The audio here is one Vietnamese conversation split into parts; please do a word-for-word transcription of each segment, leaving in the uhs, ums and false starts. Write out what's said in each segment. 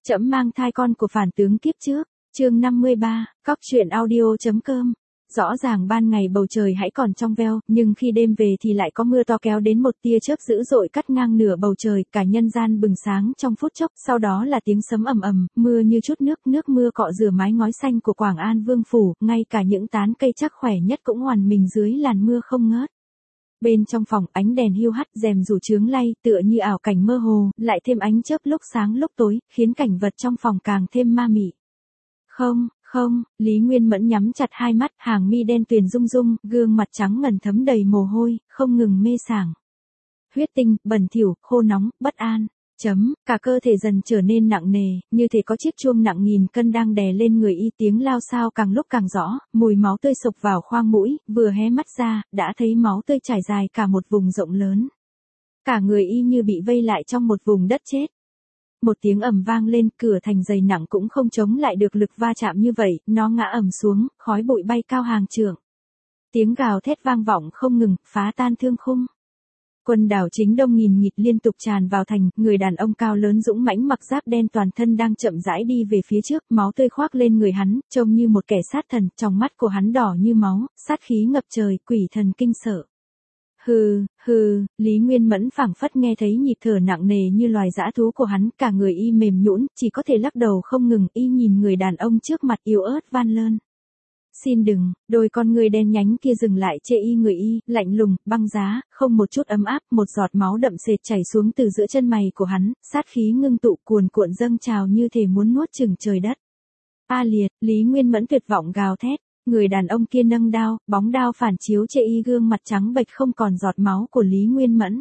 Trẫm mang thai con của phản tướng kiếp trước, chương năm mươi ba, cóc truyện audio.com. Rõ ràng ban ngày bầu trời hãy còn trong veo, nhưng khi đêm về thì lại có mưa to kéo đến một tia chớp dữ dội cắt ngang nửa bầu trời, cả nhân gian bừng sáng trong phút chốc, sau đó là tiếng sấm ầm ầm, mưa như chút nước, nước mưa cọ rửa mái ngói xanh của Quảng An Vương phủ, ngay cả những tán cây chắc khỏe nhất cũng hoàn mình dưới làn mưa không ngớt. Bên trong phòng, ánh đèn hiu hắt, rèm rủ chướng lay, tựa như ảo cảnh mơ hồ, lại thêm ánh chớp lúc sáng lúc tối, khiến cảnh vật trong phòng càng thêm ma mị. Không, không, Lý Nguyên Mẫn nhắm chặt hai mắt, hàng mi đen tuyền rung rung, gương mặt trắng ngần thấm đầy mồ hôi, không ngừng mê sảng. Huyết tinh, bẩn thỉu, khô nóng, bất an. Chấm, cả cơ thể dần trở nên nặng nề, như thể có chiếc chuông nặng nghìn cân đang đè lên người y, tiếng lao xao càng lúc càng rõ, mùi máu tươi sộc vào khoang mũi, vừa hé mắt ra, đã thấy máu tươi trải dài cả một vùng rộng lớn. Cả người y như bị vây lại trong một vùng đất chết. Một tiếng ầm vang lên, cửa thành dày nặng cũng không chống lại được lực va chạm như vậy, nó ngã ầm xuống, khói bụi bay cao hàng trượng. Tiếng gào thét vang vọng không ngừng, phá tan thương khung. Quân đảo Chính Đông nghìn nghịt liên tục tràn vào thành, người đàn ông cao lớn dũng mãnh mặc giáp đen toàn thân đang chậm rãi đi về phía trước, máu tươi khoác lên người hắn, trông như một kẻ sát thần, trong mắt của hắn đỏ như máu, sát khí ngập trời, quỷ thần kinh sợ. Hừ, hừ, Lý Nguyên Mẫn phảng phất nghe thấy nhịp thở nặng nề như loài dã thú của hắn, cả người y mềm nhũn, chỉ có thể lắc đầu không ngừng, y nhìn người đàn ông trước mặt yếu ớt van lơn. Xin đừng, đôi con người đen nhánh kia dừng lại chê y người y, lạnh lùng, băng giá, không một chút ấm áp, một giọt máu đậm sệt chảy xuống từ giữa chân mày của hắn, sát khí ngưng tụ cuồn cuộn dâng trào như thể muốn nuốt chửng trời đất. A liệt, Lý Nguyên Mẫn tuyệt vọng gào thét, người đàn ông kia nâng đao, bóng đao phản chiếu chê y gương mặt trắng bệch không còn giọt máu của Lý Nguyên Mẫn.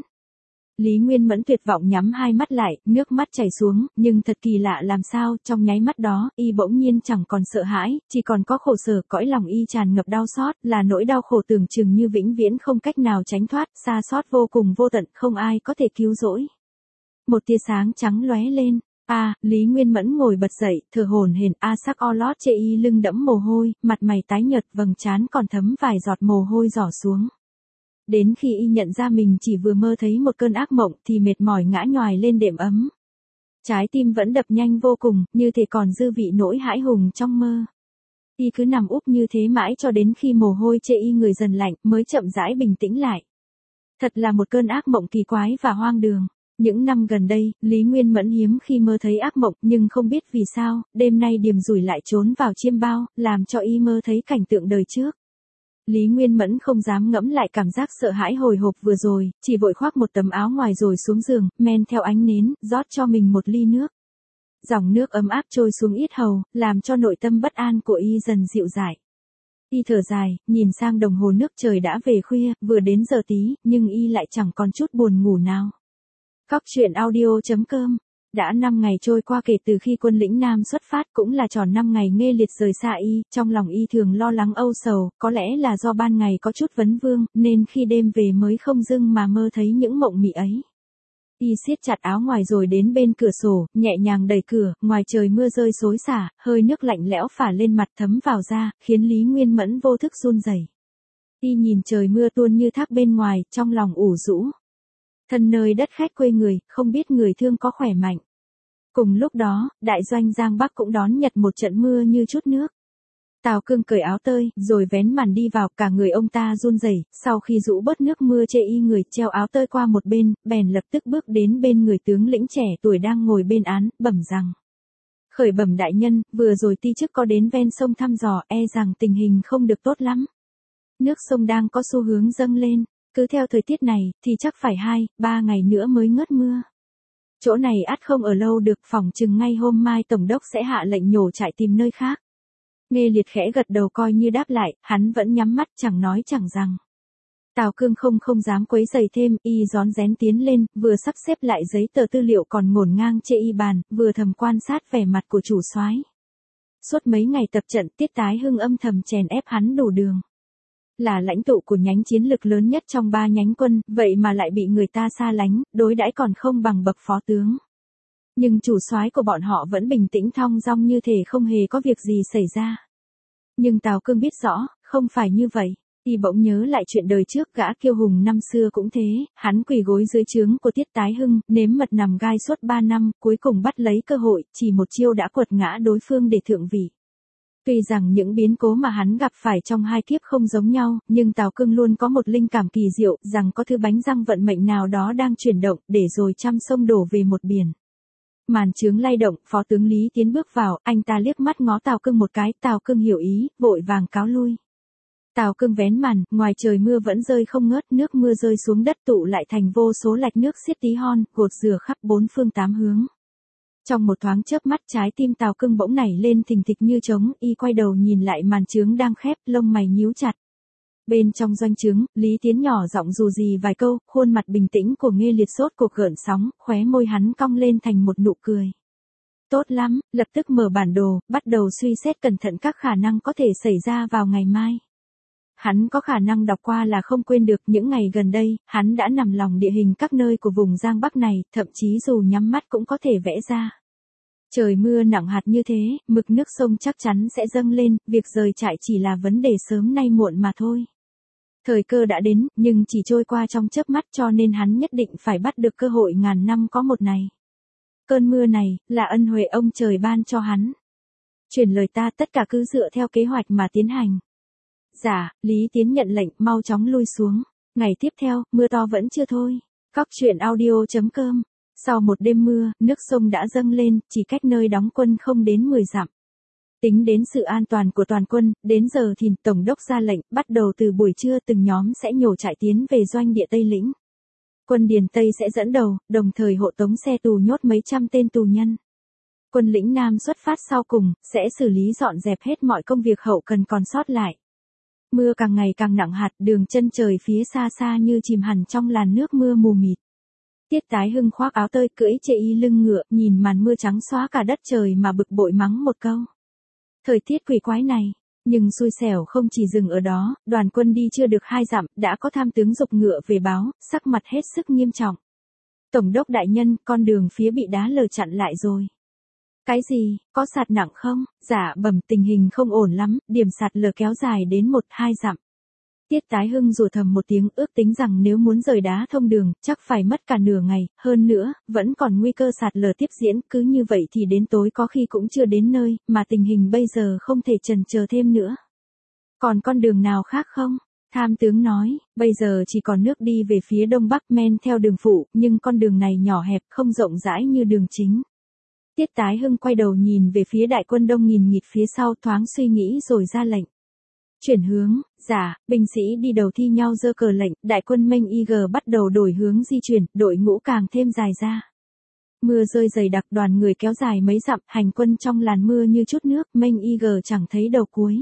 Lý Nguyên Mẫn tuyệt vọng nhắm hai mắt lại, nước mắt chảy xuống, nhưng thật kỳ lạ làm sao, trong nháy mắt đó, y bỗng nhiên chẳng còn sợ hãi, chỉ còn có khổ sở, cõi lòng y tràn ngập đau xót, là nỗi đau khổ tưởng chừng như vĩnh viễn không cách nào tránh thoát, xa xót vô cùng vô tận, không ai có thể cứu rỗi. Một tia sáng trắng lóe lên, a, à, Lý Nguyên Mẫn ngồi bật dậy, thở hổn hển, a sắc o lót chê y lưng đẫm mồ hôi, mặt mày tái nhợt, vầng trán còn thấm vài giọt mồ hôi rỏ xuống. Đến khi y nhận ra mình chỉ vừa mơ thấy một cơn ác mộng thì mệt mỏi ngã nhoài lên đệm ấm. Trái tim vẫn đập nhanh vô cùng, như thể còn dư vị nỗi hãi hùng trong mơ. Y cứ nằm úp như thế mãi cho đến khi mồ hôi chê y người dần lạnh mới chậm rãi bình tĩnh lại. Thật là một cơn ác mộng kỳ quái và hoang đường. Những năm gần đây, Lý Nguyên Mẫn hiếm khi mơ thấy ác mộng, nhưng không biết vì sao, đêm nay Điềm Rủi lại trốn vào chiêm bao, làm cho y mơ thấy cảnh tượng đời trước. Lý Nguyên Mẫn không dám ngẫm lại cảm giác sợ hãi hồi hộp vừa rồi, chỉ vội khoác một tấm áo ngoài rồi xuống giường, men theo ánh nến, rót cho mình một ly nước. Dòng nước ấm áp trôi xuống yết hầu, làm cho nội tâm bất an của y dần dịu dại. Y thở dài, nhìn sang đồng hồ nước, trời đã về khuya, vừa đến giờ tí, nhưng y lại chẳng còn chút buồn ngủ nào. Cóc truyện audio.com. Đã năm ngày trôi qua kể từ khi quân lĩnh Nam xuất phát, cũng là tròn năm ngày Nghê Liệt rời xa y, trong lòng y thường lo lắng âu sầu, có lẽ là do ban ngày có chút vấn vương, nên khi đêm về mới không dưng mà mơ thấy những mộng mị ấy. Y siết chặt áo ngoài rồi đến bên cửa sổ, nhẹ nhàng đẩy cửa, ngoài trời mưa rơi xối xả, hơi nước lạnh lẽo phả lên mặt thấm vào da, khiến Lý Nguyên Mẫn vô thức run rẩy. Y nhìn trời mưa tuôn như thác bên ngoài, trong lòng ủ rũ. Thân nơi đất khách quê người, không biết người thương có khỏe mạnh. Cùng lúc đó, đại doanh Giang Bắc cũng đón nhật một trận mưa như chút nước. Tào Cương cởi áo tơi, rồi vén màn đi vào, cả người ông ta run rẩy, sau khi rũ bớt nước mưa chê y người treo áo tơi qua một bên, bèn lập tức bước đến bên người tướng lĩnh trẻ tuổi đang ngồi bên án, bẩm rằng. Khởi bẩm đại nhân, vừa rồi ti chức có đến ven sông thăm dò, e rằng tình hình không được tốt lắm. Nước sông đang có xu hướng dâng lên. Cứ theo thời tiết này, thì chắc phải hai, ba ngày nữa mới ngớt mưa. Chỗ này ắt không ở lâu được, phỏng chừng ngay hôm mai Tổng đốc sẽ hạ lệnh nhổ trại tìm nơi khác. Nghê Liệt khẽ gật đầu coi như đáp lại, hắn vẫn nhắm mắt chẳng nói chẳng rằng. Tào Cương không không dám quấy rầy thêm, y rón rén tiến lên, vừa sắp xếp lại giấy tờ tư liệu còn ngổn ngang chê y bàn, vừa thầm quan sát vẻ mặt của chủ soái. Suốt mấy ngày tập trận, Tiết Tái Hưng âm thầm chèn ép hắn đủ đường. Là lãnh tụ của nhánh chiến lực lớn nhất trong ba nhánh quân, vậy mà lại bị người ta xa lánh, đối đãi còn không bằng bậc phó tướng. Nhưng chủ soái của bọn họ vẫn bình tĩnh thong dong như thể không hề có việc gì xảy ra. Nhưng Tào Cương biết rõ, không phải như vậy. Y bỗng nhớ lại chuyện đời trước gã kiêu hùng năm xưa cũng thế, hắn quỳ gối dưới trướng của Tiết Tái Hưng, nếm mật nằm gai suốt ba năm, cuối cùng bắt lấy cơ hội, chỉ một chiêu đã quật ngã đối phương để thượng vị. Tuy rằng những biến cố mà hắn gặp phải trong hai kiếp không giống nhau, nhưng Tào Cương luôn có một linh cảm kỳ diệu, rằng có thứ bánh răng vận mệnh nào đó đang chuyển động, để rồi trăm sông đổ về một biển. Màn trướng lay động, Phó tướng Lý Tiến bước vào, anh ta liếc mắt ngó Tào Cương một cái, Tào Cương hiểu ý, vội vàng cáo lui. Tào Cương vén màn, ngoài trời mưa vẫn rơi không ngớt, nước mưa rơi xuống đất tụ lại thành vô số lạch nước xiết tí hon, gột rửa khắp bốn phương tám hướng. Trong một thoáng chớp mắt, trái tim Tào Cương bỗng nảy lên thình thịch như trống, y quay đầu nhìn lại màn trướng đang khép, lông mày nhíu chặt. Bên trong doanh trướng, Lý Tiến nhỏ giọng dù gì vài câu, khuôn mặt bình tĩnh của Nghê Liệt sốt cuộc gợn sóng, khóe môi hắn cong lên thành một nụ cười. Tốt lắm, lập tức mở bản đồ, bắt đầu suy xét cẩn thận các khả năng có thể xảy ra vào ngày mai. Hắn có khả năng đọc qua là không quên được, những ngày gần đây, hắn đã nằm lòng địa hình các nơi của vùng Giang Bắc này, thậm chí dù nhắm mắt cũng có thể vẽ ra. Trời mưa nặng hạt như thế, mực nước sông chắc chắn sẽ dâng lên, việc rời trại chỉ là vấn đề sớm nay muộn mà thôi. Thời cơ đã đến, nhưng chỉ trôi qua trong chớp mắt, cho nên hắn nhất định phải bắt được cơ hội ngàn năm có một này. Cơn mưa này, là ân huệ ông trời ban cho hắn. Truyền lời ta, tất cả cứ dựa theo kế hoạch mà tiến hành. Dạ, Lý Tiến nhận lệnh, mau chóng lui xuống. Ngày tiếp theo, mưa to vẫn chưa thôi. Cóc truyện audio chấm com. Sau một đêm mưa, nước sông đã dâng lên, chỉ cách nơi đóng quân không đến mười dặm. Tính đến sự an toàn của toàn quân, đến giờ thì Tổng đốc ra lệnh, bắt đầu từ buổi trưa từng nhóm sẽ nhổ trại tiến về doanh địa Tây Lĩnh. Quân Điền Tây sẽ dẫn đầu, đồng thời hộ tống xe tù nhốt mấy trăm tên tù nhân. Quân lĩnh Nam xuất phát sau cùng, sẽ xử lý dọn dẹp hết mọi công việc hậu cần còn sót lại. Mưa càng ngày càng nặng hạt, đường chân trời phía xa xa như chìm hẳn trong làn nước mưa mù mịt. Tiết Tái Hưng khoác áo tơi cưỡi chệ y lưng ngựa, nhìn màn mưa trắng xóa cả đất trời mà bực bội mắng một câu. Thời tiết quỷ quái này, nhưng xui xẻo không chỉ dừng ở đó, đoàn quân đi chưa được hai dặm, đã có tham tướng giục ngựa về báo, sắc mặt hết sức nghiêm trọng. Tổng đốc đại nhân, con đường phía bị đá lở chặn lại rồi. Cái gì, có sạt nặng không? Dạ bẩm, tình hình không ổn lắm, điểm sạt lở kéo dài đến một hai dặm. Tiết Tái Hưng rủa thầm một tiếng, ước tính rằng nếu muốn rời đá thông đường, chắc phải mất cả nửa ngày, hơn nữa, vẫn còn nguy cơ sạt lở tiếp diễn, cứ như vậy thì đến tối có khi cũng chưa đến nơi, mà tình hình bây giờ không thể chần chờ thêm nữa. Còn con đường nào khác không? Tham tướng nói, bây giờ chỉ còn nước đi về phía đông bắc men theo đường phụ, nhưng con đường này nhỏ hẹp, không rộng rãi như đường chính. Tiết Tái Hưng quay đầu nhìn về phía đại quân đông nghìn nghịt phía sau, thoáng suy nghĩ rồi ra lệnh. Chuyển hướng, dạ, binh sĩ đi đầu thi nhau giơ cờ lệnh, đại quân Mênh Y G bắt đầu đổi hướng di chuyển, đội ngũ càng thêm dài ra. Mưa rơi dày đặc, đoàn người kéo dài mấy dặm, hành quân trong làn mưa như chút nước, Mênh Y G chẳng thấy đầu cuối.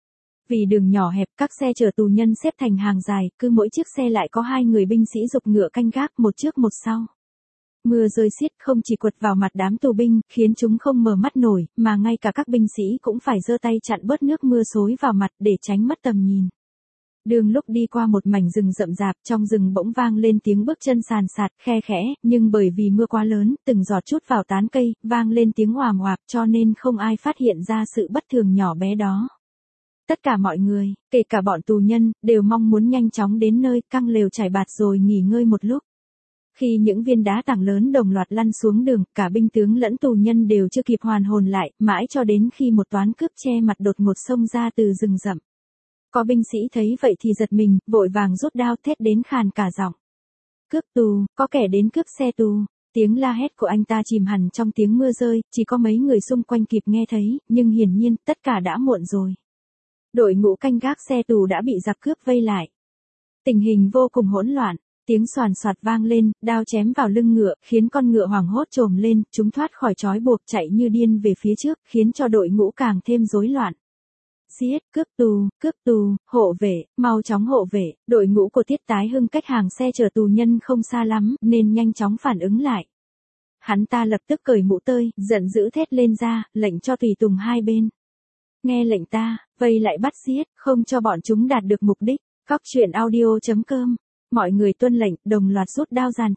Vì đường nhỏ hẹp, các xe chở tù nhân xếp thành hàng dài, cứ mỗi chiếc xe lại có hai người binh sĩ giục ngựa canh gác, một trước một sau. Mưa rơi xiết không chỉ quật vào mặt đám tù binh, khiến chúng không mở mắt nổi, mà ngay cả các binh sĩ cũng phải giơ tay chặn bớt nước mưa xối vào mặt để tránh mất tầm nhìn. Đường lúc đi qua một mảnh rừng rậm rạp, trong rừng bỗng vang lên tiếng bước chân sàn sạt, khe khẽ, nhưng bởi vì mưa quá lớn, từng giọt chút vào tán cây, vang lên tiếng oàm oạp, cho nên không ai phát hiện ra sự bất thường nhỏ bé đó. Tất cả mọi người, kể cả bọn tù nhân, đều mong muốn nhanh chóng đến nơi, căng lều trải bạt rồi nghỉ ngơi một lúc. Khi những viên đá tảng lớn đồng loạt lăn xuống đường, cả binh tướng lẫn tù nhân đều chưa kịp hoàn hồn lại, mãi cho đến khi một toán cướp che mặt đột ngột xông ra từ rừng rậm. Có binh sĩ thấy vậy thì giật mình, vội vàng rút đao thét đến khàn cả giọng. Cướp tù, có kẻ đến cướp xe tù. Tiếng la hét của anh ta chìm hẳn trong tiếng mưa rơi, chỉ có mấy người xung quanh kịp nghe thấy, nhưng hiển nhiên, tất cả đã muộn rồi. Đội ngũ canh gác xe tù đã bị giặc cướp vây lại. Tình hình vô cùng hỗn loạn. Tiếng xoàn xoạt vang lên, đao chém vào lưng ngựa, khiến con ngựa hoảng hốt trồm lên, chúng thoát khỏi trói buộc chạy như điên về phía trước, khiến cho đội ngũ càng thêm rối loạn. Giết, cướp tù, cướp tù, hộ vệ, mau chóng hộ vệ, đội ngũ của Tiết Tái Hưng cách hàng xe chở tù nhân không xa lắm, nên nhanh chóng phản ứng lại. Hắn ta lập tức cởi mũ tơi, giận dữ thét lên ra, lệnh cho tùy tùng hai bên. Nghe lệnh ta, vây lại bắt giết, không cho bọn chúng đạt được mục đích. Cóc truyện audio chấm com. Mọi người tuân lệnh, đồng loạt rút đao dàn trận.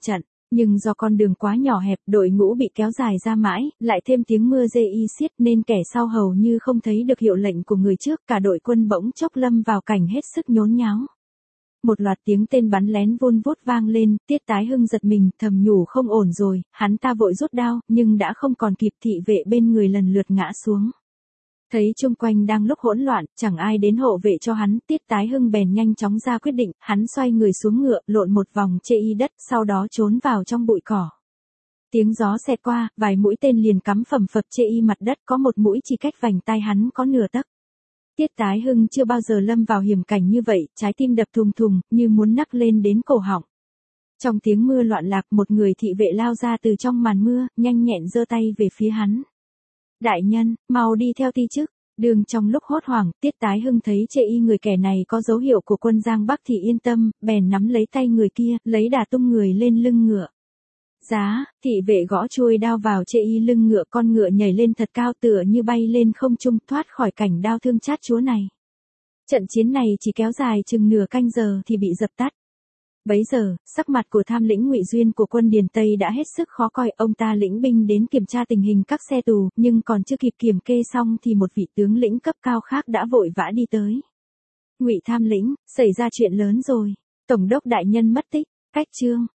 Nhưng do con đường quá nhỏ hẹp, đội ngũ bị kéo dài ra mãi, lại thêm tiếng mưa rê y xiết nên kẻ sau hầu như không thấy được hiệu lệnh của người trước, cả đội quân bỗng chốc lâm vào cảnh hết sức nhốn nháo. Một loạt tiếng tên bắn lén vun vút vang lên, Tiết Tái Hưng giật mình, thầm nhủ không ổn rồi, hắn ta vội rút đao, nhưng đã không còn kịp, thị vệ bên người lần lượt ngã xuống. Thấy chung quanh đang lúc hỗn loạn, chẳng ai đến hộ vệ cho hắn, Tiết Tái Hưng bèn nhanh chóng ra quyết định, hắn xoay người xuống ngựa, lộn một vòng chê y đất, sau đó trốn vào trong bụi cỏ. Tiếng gió xẹt qua, vài mũi tên liền cắm phầm phập chê y mặt đất, có một mũi chỉ cách vành tai hắn có nửa tấc. Tiết Tái Hưng chưa bao giờ lâm vào hiểm cảnh như vậy, trái tim đập thùng thùng, như muốn nắc lên đến cổ họng. Trong tiếng mưa loạn lạc, một người thị vệ lao ra từ trong màn mưa, nhanh nhẹn giơ tay về phía hắn. Đại nhân, mau đi theo ti chức. Đường trong lúc hốt hoảng, Tiết Tái Hưng thấy chê y người kẻ này có dấu hiệu của quân Giang Bắc thì yên tâm, bèn nắm lấy tay người kia, lấy đà tung người lên lưng ngựa. Giá, thị vệ gõ chuôi đao vào chê y lưng ngựa, con ngựa nhảy lên thật cao tựa như bay lên không trung, thoát khỏi cảnh đao thương chát chúa này. Trận chiến này chỉ kéo dài chừng nửa canh giờ thì bị dập tắt. Bấy giờ, sắc mặt của tham lĩnh Ngụy Duyên của quân Điền Tây đã hết sức khó coi, ông ta lĩnh binh đến kiểm tra tình hình các xe tù, nhưng còn chưa kịp kiểm kê xong thì một vị tướng lĩnh cấp cao khác đã vội vã đi tới. Ngụy tham lĩnh, xảy ra chuyện lớn rồi, tổng đốc đại nhân mất tích, cách chương.